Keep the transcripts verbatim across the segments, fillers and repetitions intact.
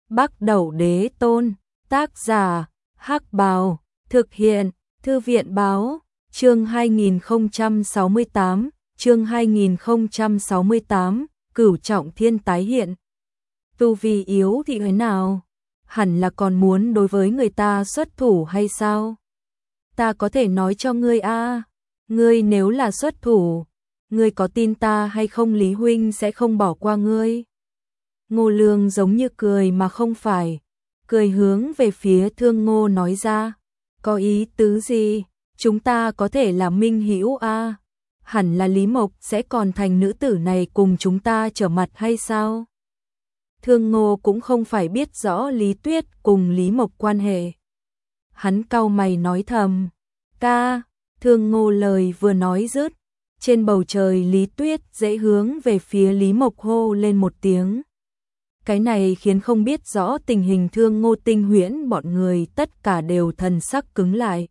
Bắc Đẩu Đế Tôn, tác giả, Hắc Bào, thực hiện, Thư viện báo, chương hai nghìn không trăm sáu mươi tám, chương hai nghìn không trăm sáu mươi tám, Cửu Trọng Thiên tái hiện. Tu vi yếu thì thế nào? Hẳn là còn muốn đối với người ta xuất thủ hay sao? Ta có thể nói cho ngươi a, ngươi nếu là xuất thủ, ngươi có tin ta hay không Lý huynh sẽ không bỏ qua ngươi. Ngô Lương giống như cười mà không phải, cười hướng về phía Thương Ngô nói ra, có ý tứ gì, chúng ta có thể là minh hữu a, hẳn là Lý Mộc sẽ còn thành nữ tử này cùng chúng ta trở mặt hay sao? Thương Ngô cũng không phải biết rõ Lý Tuyết cùng Lý Mộc quan hệ. Hắn cau mày nói thầm, ca, Thương Ngô lời vừa nói dứt, trên bầu trời Lý Tuyết dễ hướng về phía Lý Mộc hô lên một tiếng. Cái này khiến không biết rõ tình hình Thương Ngô Tinh Huyễn bọn người tất cả đều thần sắc cứng lại.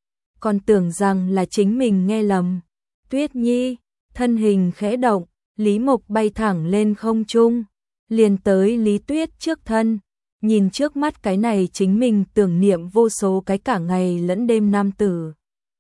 Còn tưởng rằng là chính mình nghe lầm. Tuyết Nhi, thân hình khẽ động, Lý Mộc bay thẳng lên không trung, liền tới Lý Tuyết trước thân, nhìn trước mắt cái này chính mình tưởng niệm vô số cái cả ngày lẫn đêm nam tử.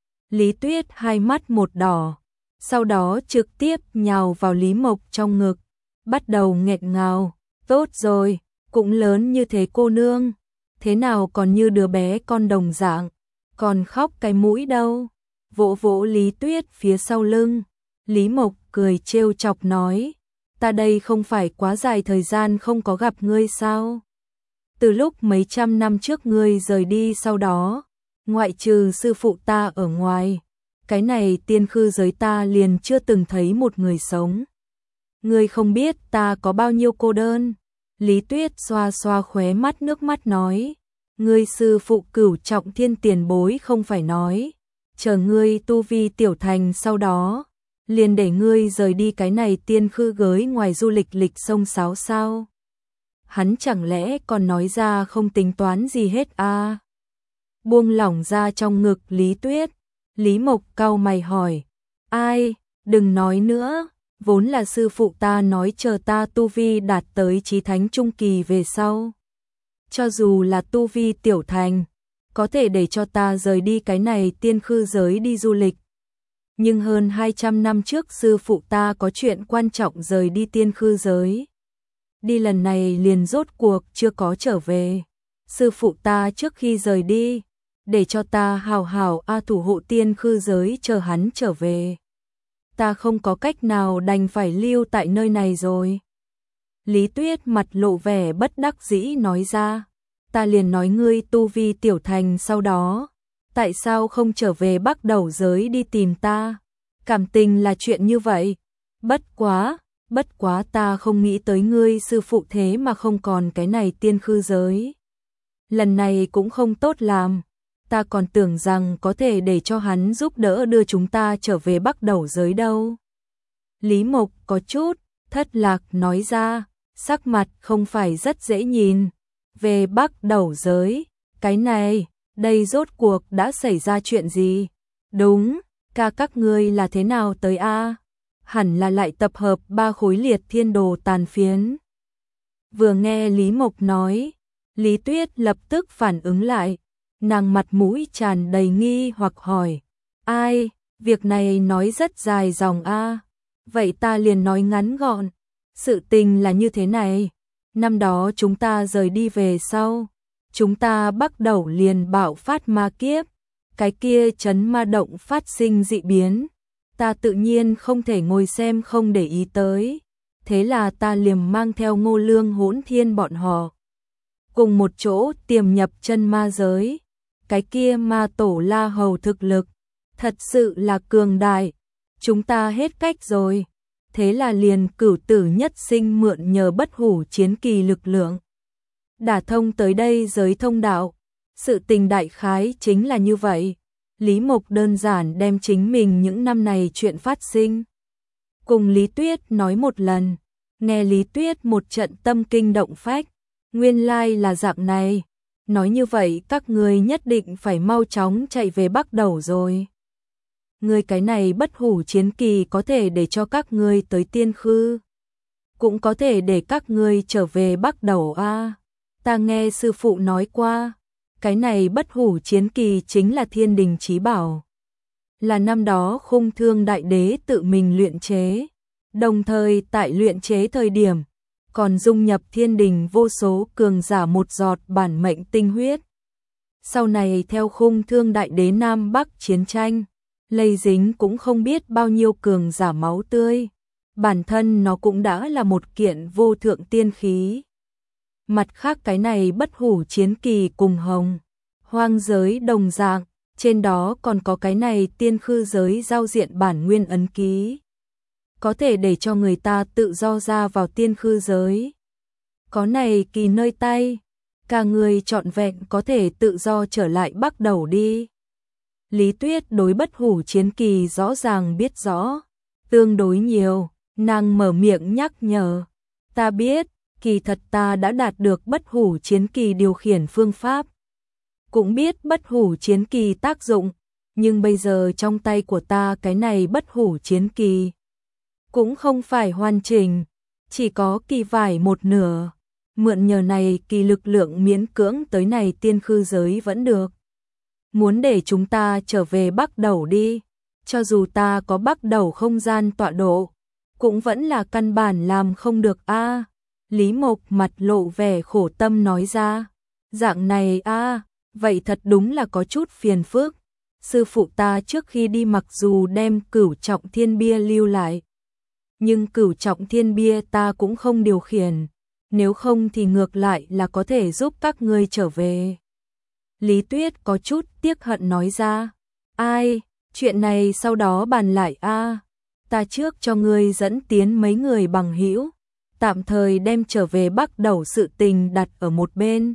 Lý Tuyết hai mắt một đỏ, sau đó trực tiếp nhào vào Lý Mộc trong ngực, bắt đầu nghẹt ngào, tốt rồi, cũng lớn như thế cô nương, thế nào còn như đứa bé con đồng dạng, còn khóc cái mũi đâu. Vỗ vỗ Lý Tuyết phía sau lưng, Lý Mộc cười trêu chọc nói, ta đây không phải quá dài thời gian không có gặp ngươi sao? Từ lúc mấy trăm năm trước ngươi rời đi sau đó, ngoại trừ sư phụ ta ở ngoài, cái này tiên khư giới ta liền chưa từng thấy một người sống. Ngươi không biết ta có bao nhiêu cô đơn. Lý Tuyết xoa xoa khóe mắt nước mắt nói, ngươi sư phụ Cửu Trọng Thiên tiền bối không phải nói, chờ ngươi tu vi tiểu thành sau đó, liền để ngươi rời đi cái này tiên khư giới ngoài du lịch lịch sông Sáo sao? Hắn chẳng lẽ còn nói ra không tính toán gì hết à? Buông lỏng ra trong ngực Lý Tuyết, Lý Mộc cau mày hỏi, ai, đừng nói nữa, vốn là sư phụ ta nói chờ ta tu vi đạt tới chí thánh trung kỳ về sau. Cho dù là tu vi tiểu thành, có thể để cho ta rời đi cái này tiên khư giới đi du lịch. Nhưng hơn hai trăm năm trước sư phụ ta có chuyện quan trọng rời đi tiên khư giới. Đi lần này liền rốt cuộc chưa có trở về. Sư phụ ta trước khi rời đi, để cho ta hào hào a thủ hộ tiên khư giới chờ hắn trở về. Ta không có cách nào đành phải lưu tại nơi này rồi. Lý Tuyết mặt lộ vẻ bất đắc dĩ nói ra, ta liền nói ngươi tu vi tiểu thành sau đó, tại sao không trở về Bắc Đẩu giới đi tìm ta? Cảm tình là chuyện như vậy. Bất quá, bất quá ta không nghĩ tới ngươi sư phụ thế mà không còn cái này tiên khư giới. Lần này cũng không tốt làm, ta còn tưởng rằng có thể để cho hắn giúp đỡ đưa chúng ta trở về Bắc Đẩu giới đâu. Lý Mộc có chút thất lạc nói ra, sắc mặt không phải rất dễ nhìn. Về Bắc Đẩu giới, cái này, đây rốt cuộc đã xảy ra chuyện gì? Đúng, ca các ngươi là thế nào tới a? Hẳn là lại tập hợp ba khối liệt thiên đồ tàn phiến. Vừa nghe Lý Mộc nói, Lý Tuyết lập tức phản ứng lại, nàng mặt mũi tràn đầy nghi hoặc hỏi, ai, việc này nói rất dài dòng a, vậy ta liền nói ngắn gọn, sự tình là như thế này, năm đó chúng ta rời đi về sau, chúng ta bắt đầu liền bạo phát ma kiếp, cái kia chấn ma động phát sinh dị biến, ta tự nhiên không thể ngồi xem không để ý tới, thế là ta liền mang theo Ngô Lương Hỗn Thiên bọn họ, cùng một chỗ tiềm nhập chân ma giới. Cái kia ma tổ La Hầu thực lực, thật sự là cường đại, chúng ta hết cách rồi, thế là liền cửu tử nhất sinh mượn nhờ bất hủ chiến kỳ lực lượng. Đả thông tới đây giới thông đạo, sự tình đại khái chính là như vậy. Lý Mộc đơn giản đem chính mình những năm này chuyện phát sinh cùng Lý Tuyết nói một lần, nghe Lý Tuyết một trận tâm kinh động phách, nguyên lai là dạng này. Nói như vậy các ngươi nhất định phải mau chóng chạy về Bắc Đẩu rồi. Ngươi cái này bất hủ chiến kỳ có thể để cho các ngươi tới tiên khư, cũng có thể để các ngươi trở về Bắc Đẩu a. Ta nghe sư phụ nói qua, cái này bất hủ chiến kỳ chính là thiên đình chí bảo. Là năm đó Khung Thương Đại Đế tự mình luyện chế, đồng thời tại luyện chế thời điểm, còn dung nhập thiên đình vô số cường giả một giọt bản mệnh tinh huyết. Sau này theo Khung Thương Đại Đế Nam Bắc chiến tranh, lây dính cũng không biết bao nhiêu cường giả máu tươi. Bản thân nó cũng đã là một kiện vô thượng tiên khí. Mặt khác cái này bất hủ chiến kỳ cùng hồng hoang giới đồng dạng, trên đó còn có cái này tiên khư giới giao diện bản nguyên ấn ký. Có thể để cho người ta tự do ra vào tiên khư giới. Có này kỳ nơi tay, cả người trọn vẹn có thể tự do trở lại bắt đầu đi. Lý Tuyết đối bất hủ chiến kỳ rõ ràng biết rõ, tương đối nhiều, nàng mở miệng nhắc nhở. Ta biết, kỳ thật ta đã đạt được bất hủ chiến kỳ điều khiển phương pháp. Cũng biết bất hủ chiến kỳ tác dụng, nhưng bây giờ trong tay của ta cái này bất hủ chiến kỳ cũng không phải hoàn chỉnh, chỉ có kỳ vải một nửa. Mượn nhờ này kỳ lực lượng miễn cưỡng tới này tiên khư giới vẫn được. Muốn để chúng ta trở về bắt đầu đi, cho dù ta có bắt đầu không gian tọa độ, cũng vẫn là căn bản làm không được a. Lý Mộc mặt lộ vẻ khổ tâm nói ra, dạng này a, vậy thật đúng là có chút phiền phức. Sư phụ ta trước khi đi mặc dù đem Cửu Trọng Thiên Bia lưu lại, nhưng Cửu Trọng Thiên Bia ta cũng không điều khiển, nếu không thì ngược lại là có thể giúp các ngươi trở về. Lý Tuyết có chút tiếc hận nói ra, ai, chuyện này sau đó bàn lại a. Ta trước cho ngươi dẫn tiến mấy người bằng hữu, tạm thời đem trở về bắt đầu sự tình đặt ở một bên.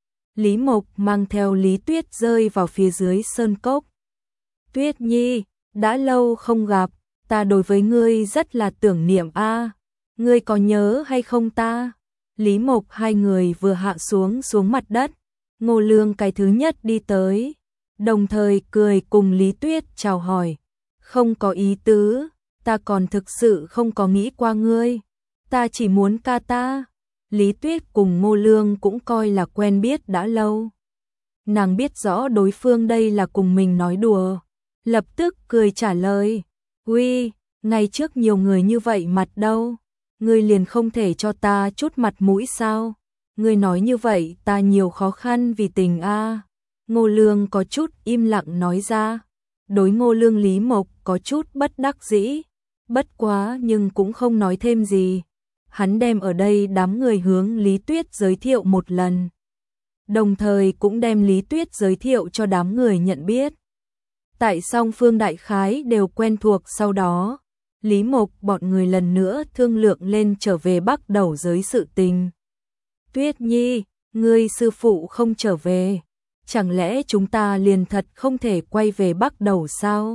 Lý Mộc mang theo Lý Tuyết rơi vào phía dưới sơn cốc. Tuyết Nhi, đã lâu không gặp, ta đối với ngươi rất là tưởng niệm a. Ngươi có nhớ hay không ta? Lý Mộc hai người vừa hạ xuống xuống mặt đất, Ngô Lương cái thứ nhất đi tới, đồng thời cười cùng Lý Tuyết chào hỏi. Không có ý tứ, ta còn thực sự không có nghĩ qua ngươi, ta chỉ muốn ca ta. Lý Tuyết cùng Ngô Lương cũng coi là quen biết đã lâu. Nàng biết rõ đối phương đây là cùng mình nói đùa, lập tức cười trả lời, uy, ngày trước nhiều người như vậy mặt đâu, ngươi liền không thể cho ta chút mặt mũi sao? Ngươi nói như vậy ta nhiều khó khăn vì tình a. Ngô Lương có chút im lặng nói ra. Đối Ngô Lương Lý Mộc có chút bất đắc dĩ, bất quá nhưng cũng không nói thêm gì. Hắn đem ở đây đám người hướng Lý Tuyết giới thiệu một lần, đồng thời cũng đem Lý Tuyết giới thiệu cho đám người nhận biết. Tại song phương đại khái đều quen thuộc sau đó, Lý Mộc bọn người lần nữa thương lượng lên trở về bắt đầu giới sự tình. Tuyết Nhi, ngươi sư phụ không trở về, chẳng lẽ chúng ta liền thật không thể quay về bắt đầu sao?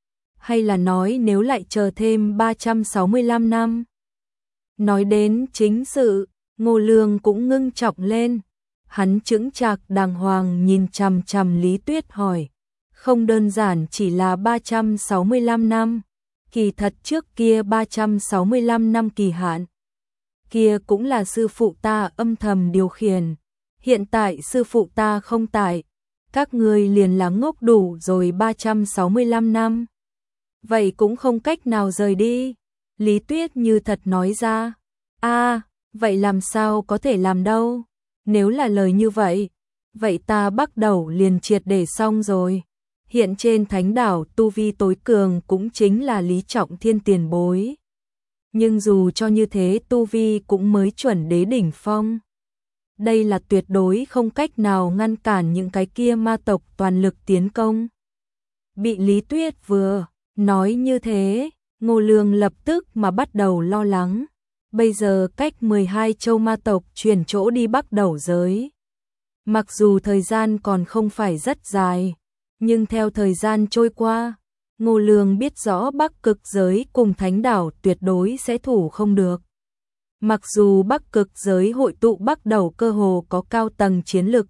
Hay là nói nếu lại chờ thêm ba trăm sáu mươi lăm năm? Nói đến chính sự, Ngô Lương cũng ngưng trọng lên. Hắn chững chạc đàng hoàng nhìn chằm chằm Lý Tuyết hỏi, không đơn giản chỉ là ba trăm sáu mươi lăm năm, kỳ thật trước kia ba trăm sáu mươi lăm năm kỳ hạn. Kia cũng là sư phụ ta âm thầm điều khiển, hiện tại sư phụ ta không tại, các ngươi liền là ngốc đủ rồi ba trăm sáu mươi lăm năm. Vậy cũng không cách nào rời đi. Lý Tuyết như thật nói ra, a, vậy làm sao có thể làm đâu, nếu là lời như vậy, vậy ta bắt đầu liền triệt để xong rồi. Hiện trên thánh đảo tu vi tối cường cũng chính là Lý Trọng Thiên tiền bối. Nhưng dù cho như thế tu vi cũng mới chuẩn đế đỉnh phong. Đây là tuyệt đối không cách nào ngăn cản những cái kia ma tộc toàn lực tiến công. Bị Lý Tuyết vừa nói như thế, Ngô Lương lập tức mà bắt đầu lo lắng. Bây giờ cách mười hai châu ma tộc chuyển chỗ đi bắt đầu giới. Mặc dù thời gian còn không phải rất dài, nhưng theo thời gian trôi qua, Ngô Lương biết rõ Bắc Cực giới cùng Thánh đảo tuyệt đối sẽ thủ không được. Mặc dù Bắc Cực giới hội tụ bắt đầu cơ hồ có cao tầng chiến lực,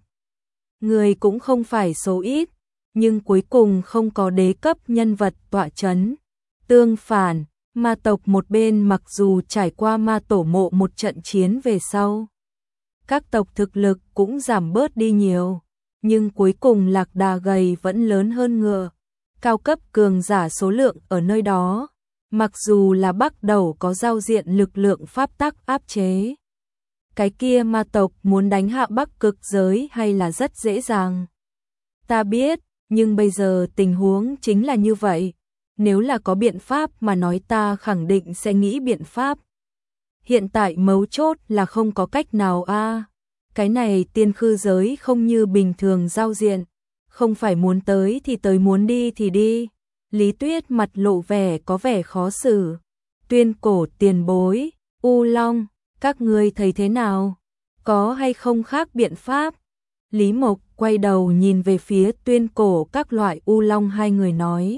người cũng không phải số ít, nhưng cuối cùng không có đế cấp nhân vật tọa chấn. Tương phản, ma tộc một bên mặc dù trải qua ma tổ mộ một trận chiến về sau, các tộc thực lực cũng giảm bớt đi nhiều, nhưng cuối cùng lạc đà gầy vẫn lớn hơn ngựa. Cao cấp cường giả số lượng ở nơi đó, mặc dù là Bắc Đầu có giao diện lực lượng pháp tắc áp chế. Cái kia ma tộc muốn đánh hạ Bắc Cực giới hay là rất dễ dàng. Ta biết, nhưng bây giờ tình huống chính là như vậy. Nếu là có biện pháp mà nói ta khẳng định sẽ nghĩ biện pháp. Hiện tại mấu chốt là không có cách nào a. Cái này tiên khư giới không như bình thường giao diện, không phải muốn tới thì tới, muốn đi thì đi. Lý Tuyết mặt lộ vẻ có vẻ khó xử. Tuyên cổ tiền bối, U Long, các ngươi thấy thế nào? Có hay không khác biện pháp? Lý Mộc quay đầu nhìn về phía tuyên cổ các loại U Long, hai người nói.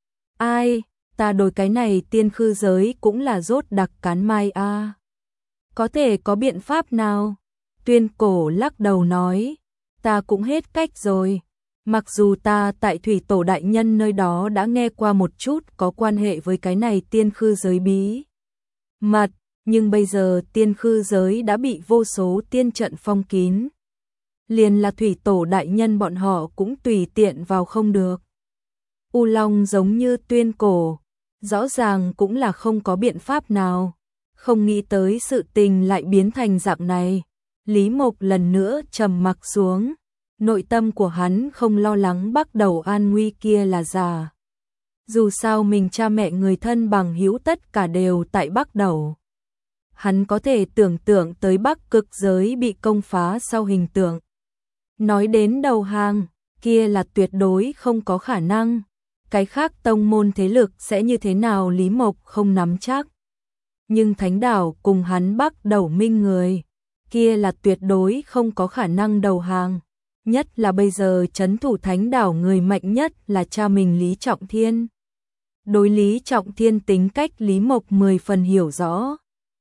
Ai, ta đổi cái này tiên khư giới cũng là rốt đặc cán mai a. Có thể có biện pháp nào? Tuyên cổ lắc đầu nói. Ta cũng hết cách rồi. Mặc dù ta tại thủy tổ đại nhân nơi đó đã nghe qua một chút có quan hệ với cái này tiên khư giới bí mật, nhưng bây giờ tiên khư giới đã bị vô số tiên trận phong kín. Liền là thủy tổ đại nhân bọn họ cũng tùy tiện vào không được. U Long giống như tuyên cổ, rõ ràng cũng là không có biện pháp nào. Không nghĩ tới sự tình lại biến thành dạng này. Lý Mộc lần nữa trầm mặc xuống. Nội tâm của hắn không lo lắng Bắc Đầu an nguy kia là giả. Dù sao mình cha mẹ người thân bằng hữu tất cả đều tại Bắc Đầu. Hắn có thể tưởng tượng tới Bắc Cực giới bị công phá sau hình tượng. Nói đến đầu hàng, kia là tuyệt đối không có khả năng. Cái khác tông môn thế lực sẽ như thế nào Lý Mộc không nắm chắc. Nhưng Thánh Đảo cùng hắn Bắc Đầu minh người, kia là tuyệt đối không có khả năng đầu hàng. Nhất là bây giờ trấn thủ Thánh Đảo người mạnh nhất là cha mình Lý Trọng Thiên. Đối Lý Trọng Thiên tính cách Lý Mộc mười phần hiểu rõ.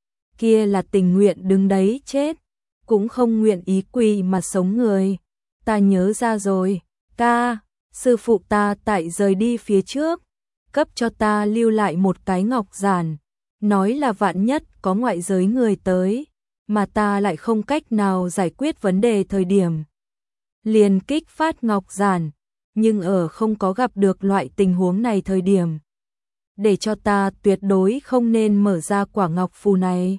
Kia là tình nguyện đứng đấy chết, cũng không nguyện ý quỳ mà sống người. Ta nhớ ra rồi, ca, sư phụ ta tại rời đi phía trước, cấp cho ta lưu lại một cái ngọc giản, nói là vạn nhất có ngoại giới người tới, mà ta lại không cách nào giải quyết vấn đề thời điểm. Liền kích phát ngọc giản, nhưng ở không có gặp được loại tình huống này thời điểm. Để cho ta tuyệt đối không nên mở ra quả ngọc phù này.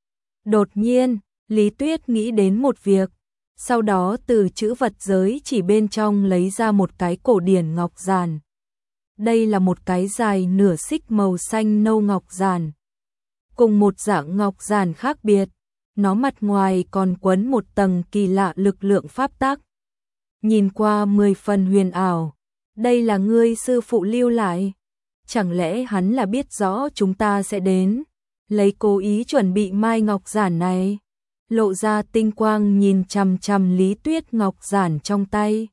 Đột nhiên, Lý Tuyết nghĩ đến một việc, sau đó từ chữ vật giới chỉ bên trong lấy ra một cái cổ điển ngọc giản. Đây là một cái dài nửa xích màu xanh nâu ngọc giản. Cùng một dạng ngọc giản khác biệt, nó mặt ngoài còn quấn một tầng kỳ lạ lực lượng pháp tắc. Nhìn qua mười phần huyền ảo, đây là ngươi sư phụ lưu lại. Chẳng lẽ hắn là biết rõ chúng ta sẽ đến, lấy cố ý chuẩn bị mai ngọc giản này. Lộ ra tinh quang nhìn chằm chằm Lý Tuyết ngọc giản trong tay.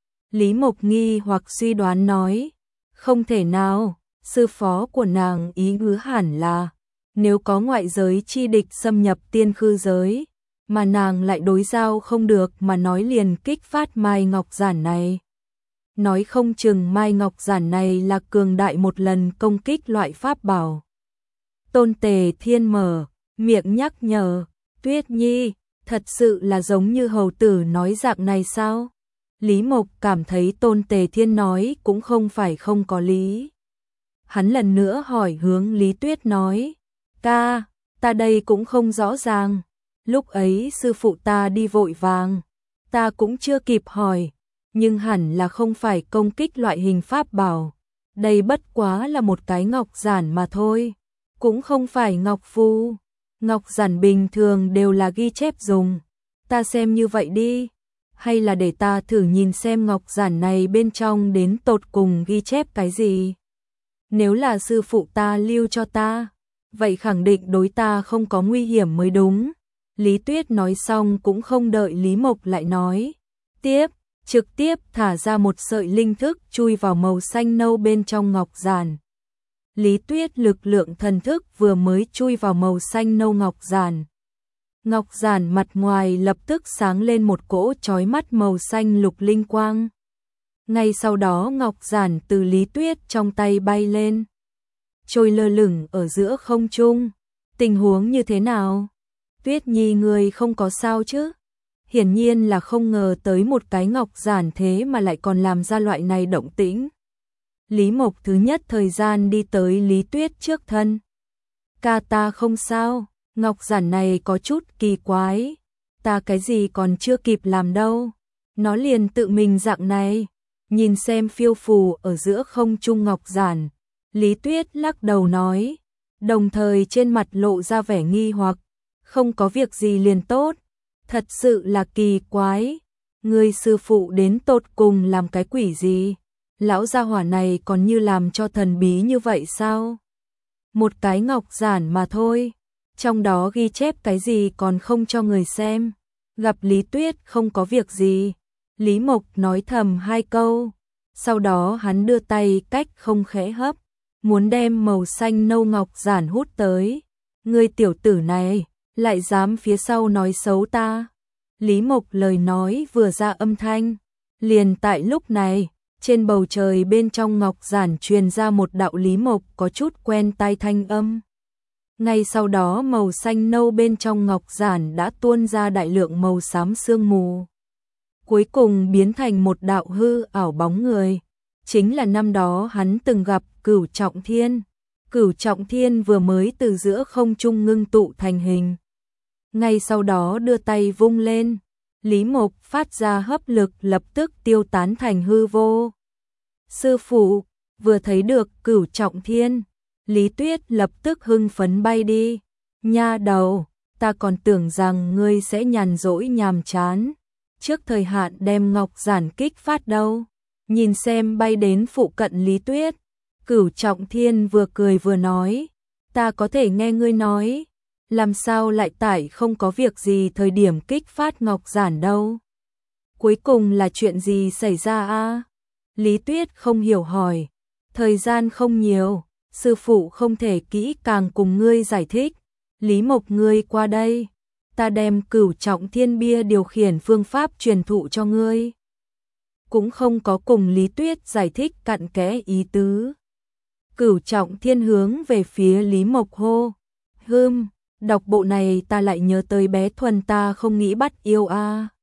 Lý Mộc nghi hoặc suy đoán nói, không thể nào, sư phó của nàng ý ngứ hẳn là, nếu có ngoại giới chi địch xâm nhập tiên khư giới, mà nàng lại đối giao không được mà nói liền kích phát mai ngọc giản này. Nói không chừng mai ngọc giản này là cường đại một lần công kích loại pháp bảo. Tôn Tề Thiên mở miệng nhắc nhở, Tuyết Nhi, thật sự là giống như hầu tử nói dạng này sao? Lý Mộc cảm thấy Tôn Tề Thiên nói cũng không phải không có lý. Hắn lần nữa hỏi hướng Lý Tuyết nói, ca, ta đây cũng không rõ ràng. Lúc ấy sư phụ ta đi vội vàng, ta cũng chưa kịp hỏi, nhưng hẳn là không phải công kích loại hình pháp bảo. Đây bất quá là một cái ngọc giản mà thôi, cũng không phải ngọc phù. Ngọc giản bình thường đều là ghi chép dùng. Ta xem như vậy đi, hay là để ta thử nhìn xem ngọc giản này bên trong đến tột cùng ghi chép cái gì. Nếu là sư phụ ta lưu cho ta, vậy khẳng định đối ta không có nguy hiểm mới đúng. Lý Tuyết nói xong cũng không đợi Lý Mộc lại nói tiếp, trực tiếp thả ra một sợi linh thức chui vào màu xanh nâu bên trong ngọc giản. Lý Tuyết lực lượng thần thức vừa mới chui vào màu xanh nâu ngọc giản. Ngọc giản mặt ngoài lập tức sáng lên một cỗ chói mắt màu xanh lục linh quang. Ngay sau đó ngọc giản từ Lý Tuyết trong tay bay lên, trôi lơ lửng ở giữa không trung. Tình huống như thế nào? Tuyết Nhi người không có sao chứ? hiển nhiên là không ngờ tới một cái ngọc giản thế mà lại còn làm ra loại này động tĩnh. Lý Mộc thứ nhất thời gian đi tới Lý Tuyết trước thân. Ca ta không sao, ngọc giản này có chút kỳ quái, ta cái gì còn chưa kịp làm đâu, nó liền tự mình dạng này. Nhìn xem phiêu phù ở giữa không trung ngọc giản, Lý Tuyết lắc đầu nói, đồng thời trên mặt lộ ra vẻ nghi hoặc, không có việc gì liền tốt, thật sự là kỳ quái, người sư phụ đến tột cùng làm cái quỷ gì, lão gia hỏa này còn như làm cho thần bí như vậy sao? Một cái ngọc giản mà thôi, trong đó ghi chép cái gì còn không cho người xem. Gặp Lý Tuyết không có việc gì, Lý Mộc nói thầm hai câu, sau đó hắn đưa tay cách không khẽ hấp, muốn đem màu xanh nâu ngọc giản hút tới. Ngươi tiểu tử này, lại dám phía sau nói xấu ta. Lý Mộc lời nói vừa ra âm thanh, liền tại lúc này, trên bầu trời bên trong ngọc giản truyền ra một đạo Lý Mộc có chút quen tai thanh âm. Ngay sau đó màu xanh nâu bên trong ngọc giản đã tuôn ra đại lượng màu xám sương mù. Cuối cùng biến thành một đạo hư ảo bóng người. Chính là năm đó hắn từng gặp Cửu Trọng Thiên. Cửu Trọng Thiên vừa mới từ giữa không trung ngưng tụ thành hình. Ngay sau đó đưa tay vung lên. Lý Mộc phát ra hấp lực lập tức tiêu tán thành hư vô. Sư phụ, vừa thấy được Cửu Trọng Thiên. Lý Tuyết lập tức hưng phấn bay đi. Nha đầu, ta còn tưởng rằng ngươi sẽ nhàn rỗi nhàm chán, trước thời hạn đem ngọc giản kích phát đâu. Nhìn xem bay đến phụ cận Lý Tuyết, Cửu Trọng Thiên vừa cười vừa nói, ta có thể nghe ngươi nói, làm sao lại tại không có việc gì thời điểm kích phát ngọc giản đâu. Cuối cùng là chuyện gì xảy ra a? Lý Tuyết không hiểu hỏi, thời gian không nhiều, sư phụ không thể kỹ càng cùng ngươi giải thích. Lý Mộc ngươi qua đây, ta đem Cửu Trọng Thiên bia điều khiển phương pháp truyền thụ cho ngươi. Cũng không có cùng Lý Tuyết giải thích cặn kẽ ý tứ. Cửu Trọng Thiên hướng về phía Lý Mộc hô, hưm, đọc bộ này ta lại nhớ tới bé Thuần ta không nghĩ bắt yêu a.